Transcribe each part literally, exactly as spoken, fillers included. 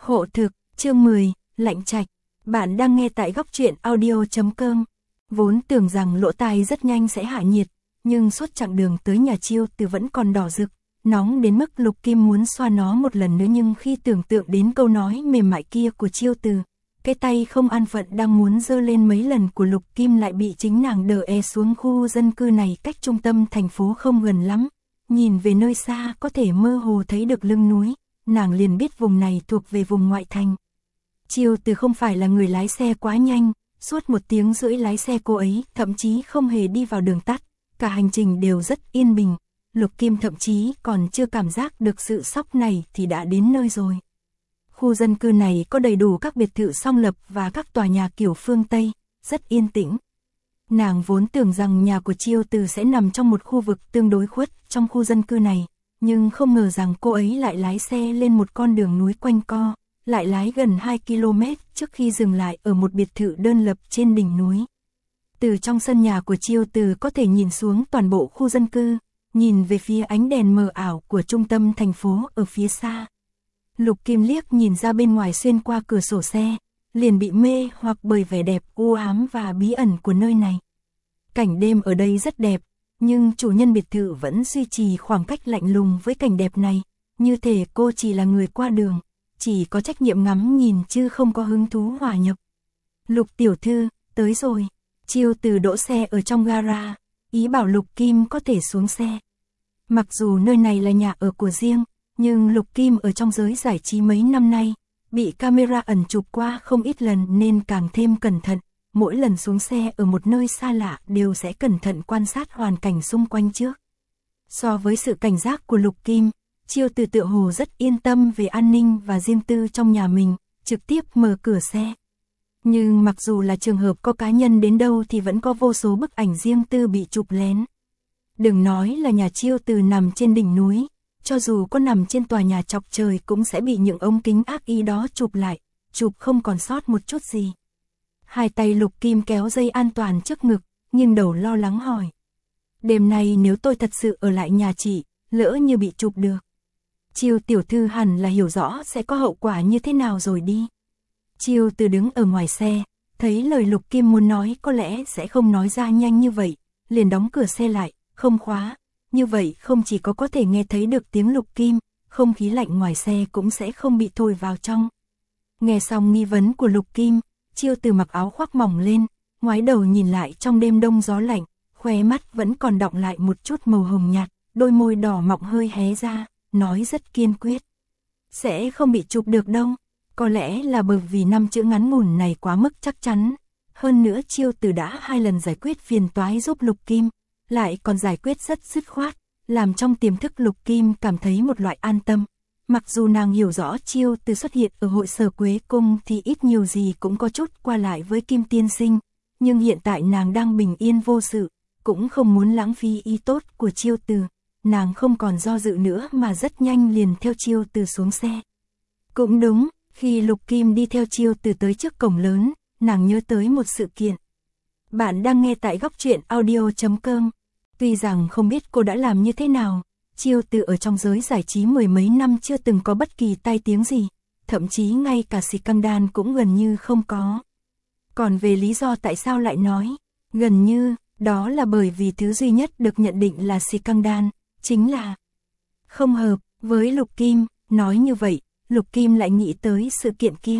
Hộ thực, chương mười, Lạnh Trạch. Bạn đang nghe tại góc truyện audio chấm com. Vốn tưởng rằng lỗ tai rất nhanh sẽ hạ nhiệt, nhưng suốt chặng đường tới nhà Chiêu Từ vẫn còn đỏ rực, nóng đến mức Lục Kim muốn xoa nó một lần nữa, nhưng khi tưởng tượng đến câu nói mềm mại kia của Chiêu Từ, cái tay không an phận đang muốn giơ lên mấy lần của Lục Kim lại bị chính nàng đỡ e xuống. Khu dân cư này cách trung tâm thành phố không gần lắm, nhìn về nơi xa có thể mơ hồ thấy được lưng núi, nàng liền biết vùng này thuộc về vùng ngoại thành. Chiêu Từ không phải là người lái xe quá nhanh, suốt một tiếng rưỡi lái xe cô ấy thậm chí không hề đi vào đường tắt, cả hành trình đều rất yên bình. Lục Kim thậm chí còn chưa cảm giác được sự sốc này thì đã đến nơi rồi. Khu dân cư này có đầy đủ các biệt thự song lập và các tòa nhà kiểu phương Tây, rất yên tĩnh. Nàng vốn tưởng rằng nhà của Chiêu Từ sẽ nằm trong một khu vực tương đối khuất trong khu dân cư này, nhưng không ngờ rằng cô ấy lại lái xe lên một con đường núi quanh co, lại lái gần hai ki lô mét trước khi dừng lại ở một biệt thự đơn lập trên đỉnh núi. Từ trong sân nhà của Chiêu Từ có thể nhìn xuống toàn bộ khu dân cư, nhìn về phía ánh đèn mờ ảo của trung tâm thành phố ở phía xa. Lục Kim liếc nhìn ra bên ngoài xuyên qua cửa sổ xe, liền bị mê hoặc bởi vẻ đẹp u ám và bí ẩn của nơi này. Cảnh đêm ở đây rất đẹp, nhưng chủ nhân biệt thự vẫn duy trì khoảng cách lạnh lùng với cảnh đẹp này, như thể cô chỉ là người qua đường, chỉ có trách nhiệm ngắm nhìn chứ không có hứng thú hòa nhập. Lục tiểu thư, tới rồi. Chiêu Từ đỗ xe ở trong gara, ý bảo Lục Kim có thể xuống xe. Mặc dù nơi này là nhà ở của riêng, nhưng Lục Kim ở trong giới giải trí mấy năm nay, bị camera ẩn chụp qua không ít lần nên càng thêm cẩn thận. Mỗi lần xuống xe ở một nơi xa lạ đều sẽ cẩn thận quan sát hoàn cảnh xung quanh trước. So với sự cảnh giác của Lục Kim, Chiêu Từ tựa hồ rất yên tâm về an ninh và riêng tư trong nhà mình, trực tiếp mở cửa xe. Nhưng mặc dù là trường hợp có cá nhân đến đâu thì vẫn có vô số bức ảnh riêng tư bị chụp lén. Đừng nói là nhà Chiêu Từ nằm trên đỉnh núi, cho dù có nằm trên tòa nhà chọc trời cũng sẽ bị những ống kính ác ý đó chụp lại, chụp không còn sót một chút gì. Hai tay Lục Kim kéo dây an toàn trước ngực, nhưng đầu lo lắng hỏi. Đêm nay nếu tôi thật sự ở lại nhà chị, lỡ như bị chụp được. Chiêu tiểu thư hẳn là hiểu rõ sẽ có hậu quả như thế nào rồi đi. Chiêu Từ đứng ở ngoài xe, thấy lời Lục Kim muốn nói có lẽ sẽ không nói ra nhanh như vậy, liền đóng cửa xe lại, không khóa. Như vậy không chỉ có có thể nghe thấy được tiếng Lục Kim, không khí lạnh ngoài xe cũng sẽ không bị thổi vào trong. Nghe xong nghi vấn của Lục Kim, Chiêu Từ mặc áo khoác mỏng lên, ngoái đầu nhìn lại trong đêm đông gió lạnh, khóe mắt vẫn còn đọng lại một chút màu hồng nhạt, đôi môi đỏ mọng hơi hé ra, nói rất kiên quyết. Sẽ không bị chụp được đâu, có lẽ là bởi vì năm chữ ngắn ngủn này quá mức chắc chắn. Hơn nữa Chiêu Từ đã hai lần giải quyết phiền toái giúp Lục Kim, lại còn giải quyết rất dứt khoát, làm trong tiềm thức Lục Kim cảm thấy một loại an tâm. Mặc dù nàng hiểu rõ Chiêu Từ xuất hiện ở hội sở Quế Cung thì ít nhiều gì cũng có chút qua lại với Kim tiên sinh, nhưng hiện tại nàng đang bình yên vô sự, cũng không muốn lãng phí ý tốt của Chiêu Từ. Nàng không còn do dự nữa mà rất nhanh liền theo Chiêu Từ xuống xe. Cũng đúng, khi Lục Kim đi theo Chiêu Từ tới trước cổng lớn, nàng nhớ tới một sự kiện. Bạn đang nghe tại góc truyện audio chấm com. Tuy rằng không biết cô đã làm như thế nào, Chiêu Từ ở trong giới giải trí mười mấy năm chưa từng có bất kỳ tai tiếng gì, thậm chí ngay cả scandal cũng gần như không có. Còn về lý do tại sao lại nói gần như, đó là bởi vì thứ duy nhất được nhận định là scandal, chính là không hợp với Lục Kim. Nói như vậy, Lục Kim lại nghĩ tới sự kiện kia.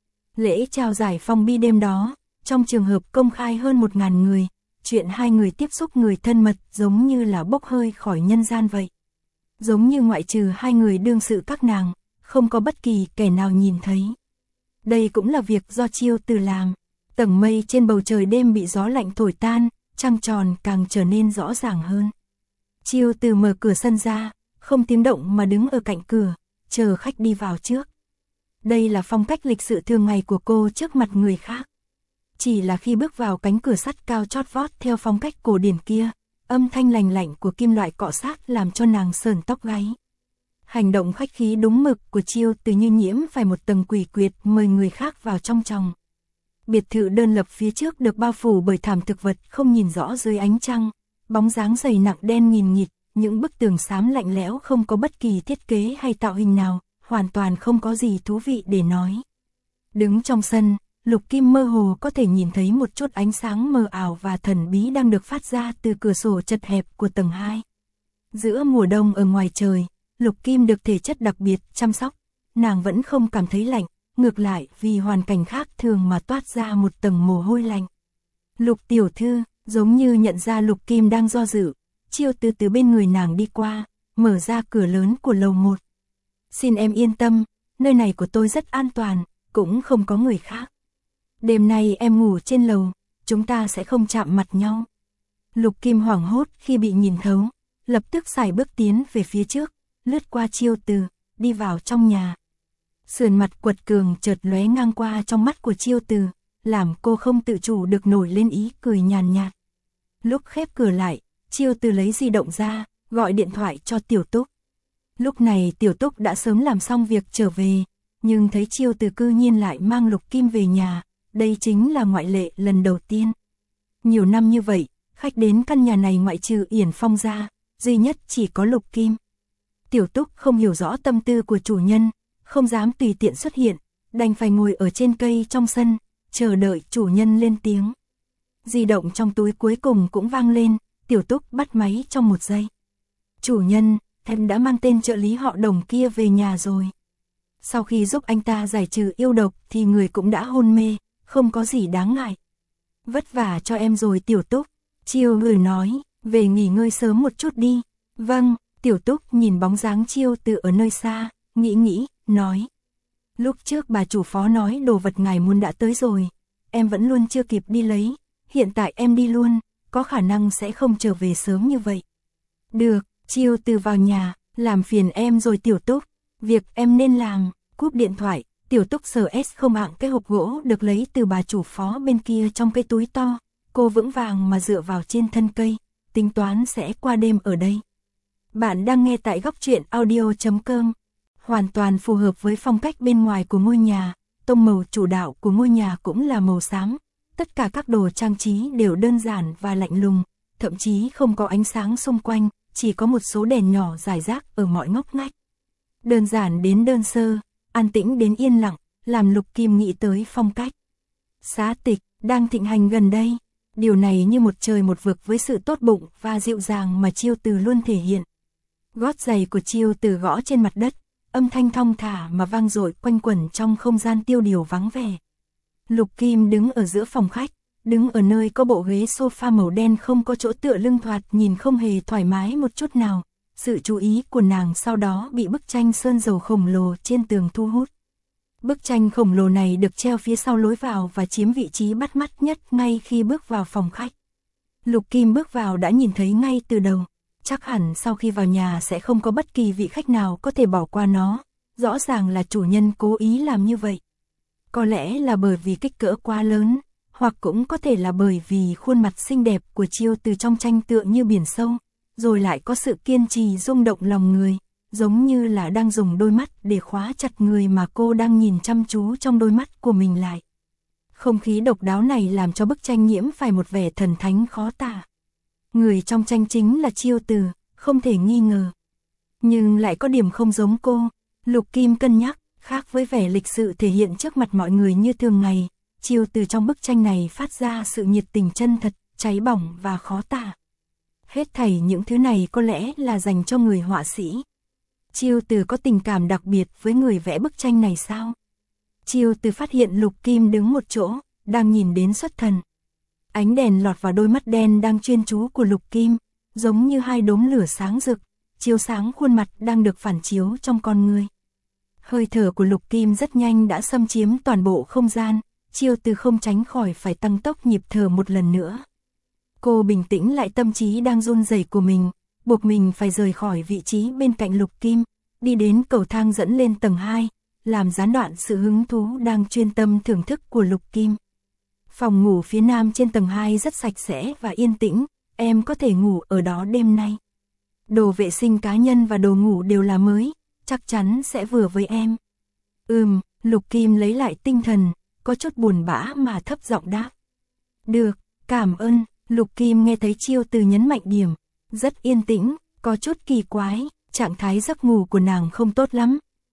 Lễ trao giải phong bi đêm đó, trong trường hợp công khai hơn một ngàn người, chuyện hai người tiếp xúc người thân mật giống như là bốc hơi khỏi nhân gian vậy. Giống như ngoại trừ hai người đương sự các nàng, không có bất kỳ kẻ nào nhìn thấy. Đây cũng là việc do Chiêu Từ làm. Tầng mây trên bầu trời đêm bị gió lạnh thổi tan, trăng tròn càng trở nên rõ ràng hơn. Chiêu Từ mở cửa sân ra, không tiếng động mà đứng ở cạnh cửa, chờ khách đi vào trước. Đây là phong cách lịch sự thường ngày của cô trước mặt người khác. Chỉ là khi bước vào cánh cửa sắt cao chót vót theo phong cách cổ điển kia, âm thanh lành lạnh của kim loại cọ sát làm cho nàng sờn tóc gáy. Hành động khách khí đúng mực của Chiêu Từ như nhiễm phải một tầng quỷ quyệt mời người khác vào trong tròng. Biệt thự đơn lập phía trước được bao phủ bởi thảm thực vật không nhìn rõ dưới ánh trăng, bóng dáng dày nặng đen nghìn nghịt, những bức tường xám lạnh lẽo không có bất kỳ thiết kế hay tạo hình nào, hoàn toàn không có gì thú vị để nói. Đứng trong sân, Lục Kim mơ hồ có thể nhìn thấy một chút ánh sáng mờ ảo và thần bí đang được phát ra từ cửa sổ chật hẹp của tầng hai. Giữa mùa đông ở ngoài trời, Lục Kim được thể chất đặc biệt chăm sóc, nàng vẫn không cảm thấy lạnh, ngược lại vì hoàn cảnh khác thường mà toát ra một tầng mồ hôi lạnh. Lục tiểu thư, giống như nhận ra Lục Kim đang do dự, Chiêu Từ từ bên người nàng đi qua, mở ra cửa lớn của lầu một. Xin em yên tâm, nơi này của tôi rất an toàn, cũng không có người khác. Đêm nay em ngủ trên lầu, chúng ta sẽ không chạm mặt nhau. Lục Kim hoảng hốt khi bị nhìn thấu, lập tức sải bước tiến về phía trước, lướt qua Chiêu Từ, đi vào trong nhà. Sườn mặt quật cường chợt lóe ngang qua trong mắt của Chiêu Từ, làm cô không tự chủ được nổi lên ý cười nhàn nhạt. Lúc khép cửa lại, Chiêu Từ lấy di động ra, gọi điện thoại cho Tiểu Túc. Lúc này Tiểu Túc đã sớm làm xong việc trở về, nhưng thấy Chiêu Từ cư nhiên lại mang Lục Kim về nhà, đây chính là ngoại lệ lần đầu tiên. Nhiều năm như vậy, khách đến căn nhà này ngoại trừ Yển Phong ra, duy nhất chỉ có Lục Kim. Tiểu Túc không hiểu rõ tâm tư của chủ nhân, không dám tùy tiện xuất hiện, đành phải ngồi ở trên cây trong sân, chờ đợi chủ nhân lên tiếng. Di động trong túi cuối cùng cũng vang lên, Tiểu Túc bắt máy trong một giây. Chủ nhân, em đã mang tên trợ lý họ Đồng kia về nhà rồi. Sau khi giúp anh ta giải trừ yêu độc thì người cũng đã hôn mê, không có gì đáng ngại. Vất vả cho em rồi Tiểu Túc, Chiêu Từ nói, về nghỉ ngơi sớm một chút đi. Vâng, Tiểu Túc nhìn bóng dáng Chiêu Từ ở nơi xa, nghĩ nghĩ, nói. Lúc trước bà chủ phó nói đồ vật ngài muốn đã tới rồi, em vẫn luôn chưa kịp đi lấy, hiện tại em đi luôn, có khả năng sẽ không trở về sớm như vậy. Được, Chiêu Từ vào nhà, làm phiền em rồi Tiểu Túc, việc em nên làm, cúp điện thoại, Tiểu Túc sờ ét không hạng cái hộp gỗ được lấy từ bà chủ phó bên kia trong cái túi to, cô vững vàng mà dựa vào trên thân cây, tính toán sẽ qua đêm ở đây. Bạn đang nghe tại góc truyện audio chấm com, hoàn toàn phù hợp với phong cách bên ngoài của ngôi nhà, tông màu chủ đạo của ngôi nhà cũng là màu xám, tất cả các đồ trang trí đều đơn giản và lạnh lùng, thậm chí không có ánh sáng xung quanh, chỉ có một số đèn nhỏ rải rác ở mọi ngóc ngách. Đơn giản đến đơn sơ, an tĩnh đến yên lặng, làm Lục Kim nghĩ tới phong cách xá tịch đang thịnh hành gần đây. Điều này như một trời một vực với sự tốt bụng và dịu dàng mà Chiêu Từ luôn thể hiện. Gót giày của Chiêu Từ gõ trên mặt đất, âm thanh thong thả mà vang dội quanh quẩn trong không gian tiêu điều vắng vẻ. Lục Kim đứng ở giữa phòng khách, đứng ở nơi có bộ ghế sofa màu đen không có chỗ tựa lưng thoạt nhìn không hề thoải mái một chút nào. Sự chú ý của nàng sau đó bị bức tranh sơn dầu khổng lồ trên tường thu hút. Bức tranh khổng lồ này được treo phía sau lối vào và chiếm vị trí bắt mắt nhất ngay khi bước vào phòng khách. Lục Kim bước vào đã nhìn thấy ngay từ đầu, chắc hẳn sau khi vào nhà sẽ không có bất kỳ vị khách nào có thể bỏ qua nó, rõ ràng là chủ nhân cố ý làm như vậy. Có lẽ là bởi vì kích cỡ quá lớn, hoặc cũng có thể là bởi vì khuôn mặt xinh đẹp của Chiêu Từ trong tranh tựa như biển sâu, rồi lại có sự kiên trì rung động lòng người, giống như là đang dùng đôi mắt để khóa chặt người mà cô đang nhìn chăm chú trong đôi mắt của mình lại. Không khí độc đáo này làm cho bức tranh nhiễm phải một vẻ thần thánh khó tả. Người trong tranh chính là Chiêu Từ, không thể nghi ngờ. Nhưng lại có điểm không giống cô, Lục Kim cân nhắc, khác với vẻ lịch sự thể hiện trước mặt mọi người như thường ngày, Chiêu Từ trong bức tranh này phát ra sự nhiệt tình chân thật, cháy bỏng và khó tả. Hết thảy những thứ này có lẽ là dành cho người họa sĩ. Chiêu Từ có tình cảm đặc biệt với người vẽ bức tranh này sao? Chiêu Từ phát hiện Lục Kim đứng một chỗ, đang nhìn đến xuất thần. Ánh đèn lọt vào đôi mắt đen đang chuyên chú của Lục Kim, giống như hai đốm lửa sáng rực, chiếu sáng khuôn mặt đang được phản chiếu trong con người. Hơi thở của Lục Kim rất nhanh đã xâm chiếm toàn bộ không gian, Chiêu Từ không tránh khỏi phải tăng tốc nhịp thở một lần nữa. Cô bình tĩnh lại tâm trí đang run rẩy của mình, buộc mình phải rời khỏi vị trí bên cạnh Lục Kim, đi đến cầu thang dẫn lên tầng hai, làm gián đoạn sự hứng thú đang chuyên tâm thưởng thức của Lục Kim. Phòng ngủ phía nam trên tầng hai rất sạch sẽ và yên tĩnh, em có thể ngủ ở đó đêm nay. Đồ vệ sinh cá nhân và đồ ngủ đều là mới, chắc chắn sẽ vừa với em. Ừm, Lục Kim lấy lại tinh thần, có chút buồn bã mà thấp giọng đáp. Được, cảm ơn. Lục Kim nghe thấy Chiêu Từ nhấn mạnh điểm, rất yên tĩnh, có chút kỳ quái, trạng thái giấc ngủ của nàng không tốt lắm,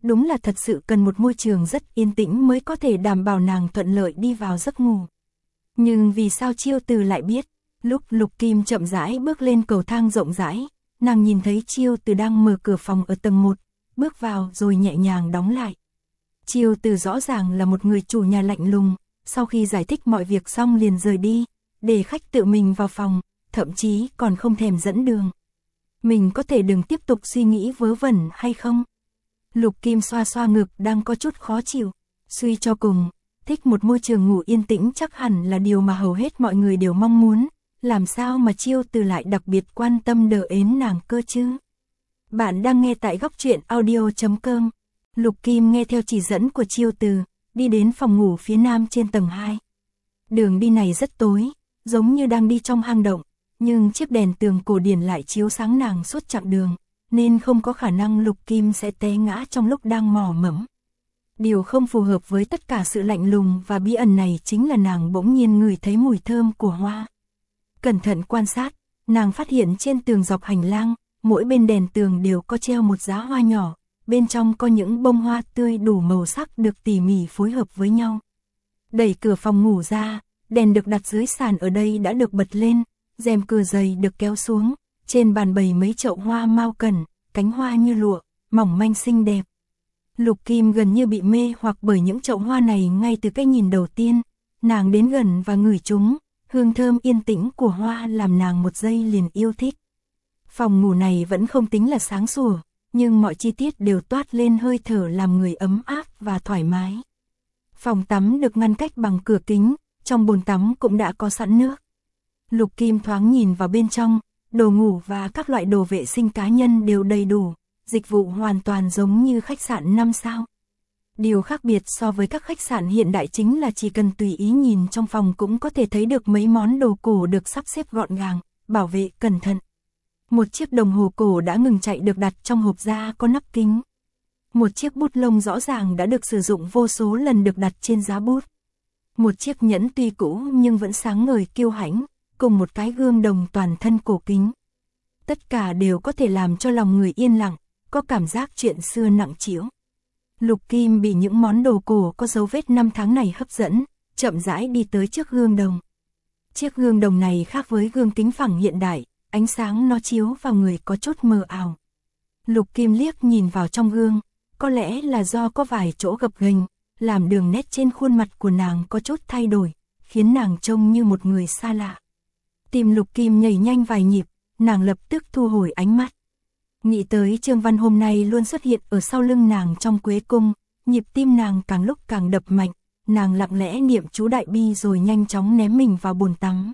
đúng là thật sự cần một môi trường rất yên tĩnh mới có thể đảm bảo nàng thuận lợi đi vào giấc ngủ. Nhưng vì sao Chiêu Từ lại biết, lúc Lục Kim chậm rãi bước lên cầu thang rộng rãi, nàng nhìn thấy Chiêu Từ đang mở cửa phòng ở tầng một, bước vào rồi nhẹ nhàng đóng lại. Chiêu Từ rõ ràng là một người chủ nhà lạnh lùng, sau khi giải thích mọi việc xong liền rời đi, để khách tự mình vào phòng, thậm chí còn không thèm dẫn đường. Mình có thể đừng tiếp tục suy nghĩ vớ vẩn hay không? Lục Kim xoa xoa ngực đang có chút khó chịu, suy cho cùng, thích một môi trường ngủ yên tĩnh chắc hẳn là điều mà hầu hết mọi người đều mong muốn, làm sao mà Chiêu Từ lại đặc biệt quan tâm đờ ến nàng cơ chứ? Bạn đang nghe tại góc truyện audio chấm com. Lục Kim nghe theo chỉ dẫn của Chiêu Từ, đi đến phòng ngủ phía nam trên tầng hai. Đường đi này rất tối, giống như đang đi trong hang động, nhưng chiếc đèn tường cổ điển lại chiếu sáng nàng suốt chặng đường, nên không có khả năng Lục Kim sẽ té ngã trong lúc đang mò mẫm. Điều không phù hợp với tất cả sự lạnh lùng và bí ẩn này chính là nàng bỗng nhiên ngửi thấy mùi thơm của hoa. Cẩn thận quan sát, nàng phát hiện trên tường dọc hành lang, mỗi bên đèn tường đều có treo một giá hoa nhỏ, bên trong có những bông hoa tươi đủ màu sắc được tỉ mỉ phối hợp với nhau. Đẩy cửa phòng ngủ ra, đèn được đặt dưới sàn ở đây đã được bật lên, rèm cửa dày được kéo xuống, trên bàn bày mấy chậu hoa mao cần, cánh hoa như lụa, mỏng manh xinh đẹp. Lục Kim gần như bị mê hoặc bởi những chậu hoa này ngay từ cái nhìn đầu tiên, nàng đến gần và ngửi chúng, hương thơm yên tĩnh của hoa làm nàng một giây liền yêu thích. Phòng ngủ này vẫn không tính là sáng sủa, nhưng mọi chi tiết đều toát lên hơi thở làm người ấm áp và thoải mái. Phòng tắm được ngăn cách bằng cửa kính, trong bồn tắm cũng đã có sẵn nước. Lục Kim thoáng nhìn vào bên trong, đồ ngủ và các loại đồ vệ sinh cá nhân đều đầy đủ, dịch vụ hoàn toàn giống như khách sạn năm sao. Điều khác biệt so với các khách sạn hiện đại chính là chỉ cần tùy ý nhìn trong phòng cũng có thể thấy được mấy món đồ cổ được sắp xếp gọn gàng, bảo vệ cẩn thận. Một chiếc đồng hồ cổ đã ngừng chạy được đặt trong hộp da có nắp kính. Một chiếc bút lông rõ ràng đã được sử dụng vô số lần được đặt trên giá bút. Một chiếc nhẫn tuy cũ nhưng vẫn sáng ngời kiêu hãnh, cùng một cái gương đồng toàn thân cổ kính. Tất cả đều có thể làm cho lòng người yên lặng, có cảm giác chuyện xưa nặng trĩu. Lục Kim bị những món đồ cổ có dấu vết năm tháng này hấp dẫn, chậm rãi đi tới chiếc gương đồng. Chiếc gương đồng này khác với gương kính phẳng hiện đại, ánh sáng nó chiếu vào người có chút mờ ảo. Lục Kim liếc nhìn vào trong gương, có lẽ là do có vài chỗ gập ghềnh, làm đường nét trên khuôn mặt của nàng có chút thay đổi, khiến nàng trông như một người xa lạ. Tim Lục Kim nhảy nhanh vài nhịp, nàng lập tức thu hồi ánh mắt. Nghĩ tới Trương Văn hôm nay luôn xuất hiện ở sau lưng nàng trong Quế Cung, nhịp tim nàng càng lúc càng đập mạnh, nàng lặng lẽ niệm chú đại bi rồi nhanh chóng ném mình vào bồn tắm.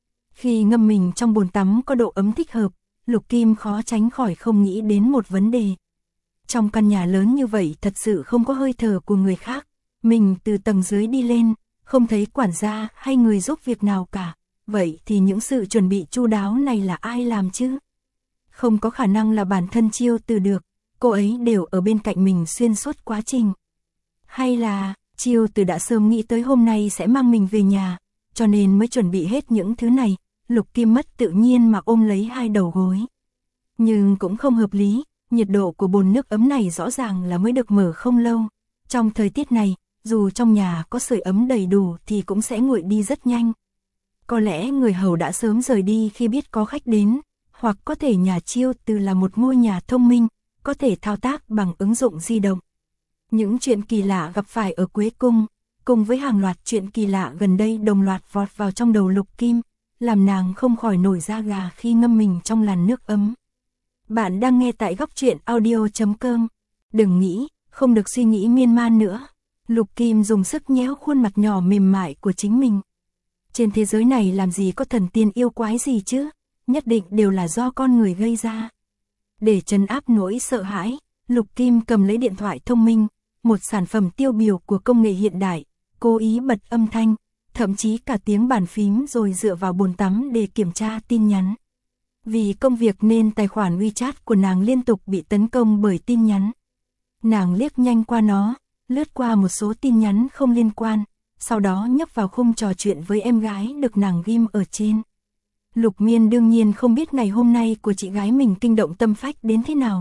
Khi ngâm mình trong bồn tắm có độ ấm thích hợp, Lục Kim khó tránh khỏi không nghĩ đến một vấn đề. Trong căn nhà lớn như vậy thật sự không có hơi thở của người khác, mình từ tầng dưới đi lên, không thấy quản gia hay người giúp việc nào cả, vậy thì những sự chuẩn bị chu đáo này là ai làm chứ? Không có khả năng là bản thân Chiêu Từ được, cô ấy đều ở bên cạnh mình xuyên suốt quá trình. Hay là, Chiêu Từ đã sớm nghĩ tới hôm nay sẽ mang mình về nhà, cho nên mới chuẩn bị hết những thứ này. Lục Kim mất tự nhiên mà ôm lấy hai đầu gối. Nhưng cũng không hợp lý, nhiệt độ của bồn nước ấm này rõ ràng là mới được mở không lâu. Trong thời tiết này, dù trong nhà có sưởi ấm đầy đủ thì cũng sẽ nguội đi rất nhanh. Có lẽ người hầu đã sớm rời đi khi biết có khách đến, hoặc có thể nhà Chiêu Từ là một ngôi nhà thông minh, có thể thao tác bằng ứng dụng di động. Những chuyện kỳ lạ gặp phải ở Quế Cung, cùng với hàng loạt chuyện kỳ lạ gần đây đồng loạt vọt vào trong đầu Lục Kim, làm nàng không khỏi nổi da gà khi ngâm mình trong làn nước ấm. Bạn đang nghe tại góc truyện audio chấm com. Đừng nghĩ, không được suy nghĩ miên man nữa. Lục Kim dùng sức nhéo khuôn mặt nhỏ mềm mại của chính mình. Trên thế giới này làm gì có thần tiên yêu quái gì chứ, nhất định đều là do con người gây ra. Để trấn áp nỗi sợ hãi, Lục Kim cầm lấy điện thoại thông minh, một sản phẩm tiêu biểu của công nghệ hiện đại, cố ý bật âm thanh, thậm chí cả tiếng bàn phím rồi dựa vào bồn tắm để kiểm tra tin nhắn. Vì công việc nên tài khoản WeChat của nàng liên tục bị tấn công bởi tin nhắn. Nàng liếc nhanh qua nó, lướt qua một số tin nhắn không liên quan, sau đó nhấp vào khung trò chuyện với em gái được nàng ghim ở trên. Lục Miên đương nhiên không biết ngày hôm nay của chị gái mình kinh động tâm phách đến thế nào,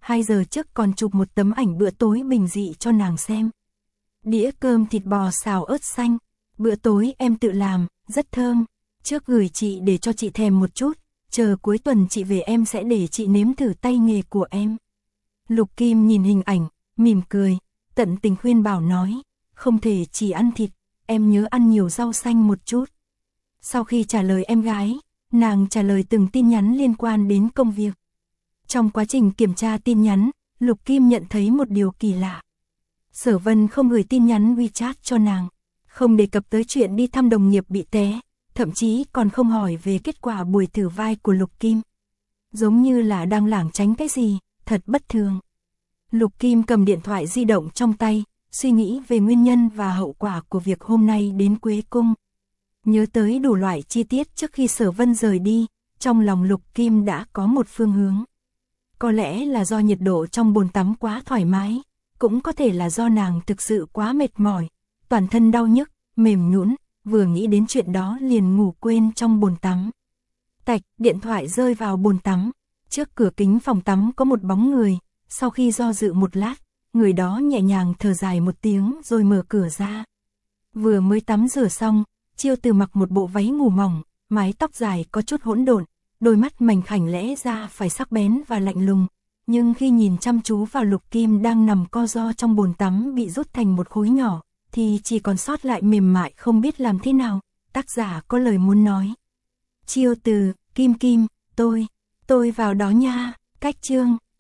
hai giờ trước còn chụp một tấm ảnh bữa tối bình dị cho nàng xem. Đĩa cơm thịt bò xào ớt xanh, bữa tối em tự làm, rất thơm, trước gửi chị để cho chị thèm một chút, chờ cuối tuần chị về em sẽ để chị nếm thử tay nghề của em. Lục Kim nhìn hình ảnh, mỉm cười, tận tình khuyên bảo nói, không thể chỉ ăn thịt, em nhớ ăn nhiều rau xanh một chút. Sau khi trả lời em gái, nàng trả lời từng tin nhắn liên quan đến công việc. Trong quá trình kiểm tra tin nhắn, Lục Kim nhận thấy một điều kỳ lạ. Sở Vân không gửi tin nhắn WeChat cho nàng, không đề cập tới chuyện đi thăm đồng nghiệp bị té, thậm chí còn không hỏi về kết quả buổi thử vai của Lục Kim. Giống như là đang lảng tránh cái gì, thật bất thường. Lục Kim cầm điện thoại di động trong tay, suy nghĩ về nguyên nhân và hậu quả của việc hôm nay đến Quế Cung. Nhớ tới đủ loại chi tiết trước khi Sở Vân rời đi, trong lòng Lục Kim đã có một phương hướng. Có lẽ là do nhiệt độ trong bồn tắm quá thoải mái, cũng có thể là do nàng thực sự quá mệt mỏi, toàn thân đau nhức, mềm nhũn, vừa nghĩ đến chuyện đó liền ngủ quên trong bồn tắm. Tạch, điện thoại rơi vào bồn tắm, trước cửa kính phòng tắm có một bóng người, sau khi do dự một lát, người đó nhẹ nhàng thở dài một tiếng rồi mở cửa ra. Vừa mới tắm rửa xong, Chiêu Từ mặc một bộ váy ngủ mỏng, mái tóc dài có chút hỗn độn, đôi mắt mảnh khảnh lẽ ra phải sắc bén và lạnh lùng, nhưng khi nhìn chăm chú vào Lục Kim đang nằm co ro trong bồn tắm bị rút thành một khối nhỏ, thì chỉ còn sót lại mềm mại không biết làm thế nào. Tác giả có lời muốn nói. Chiêu Từ, Kim Kim, tôi, tôi vào đó nha. Cách chương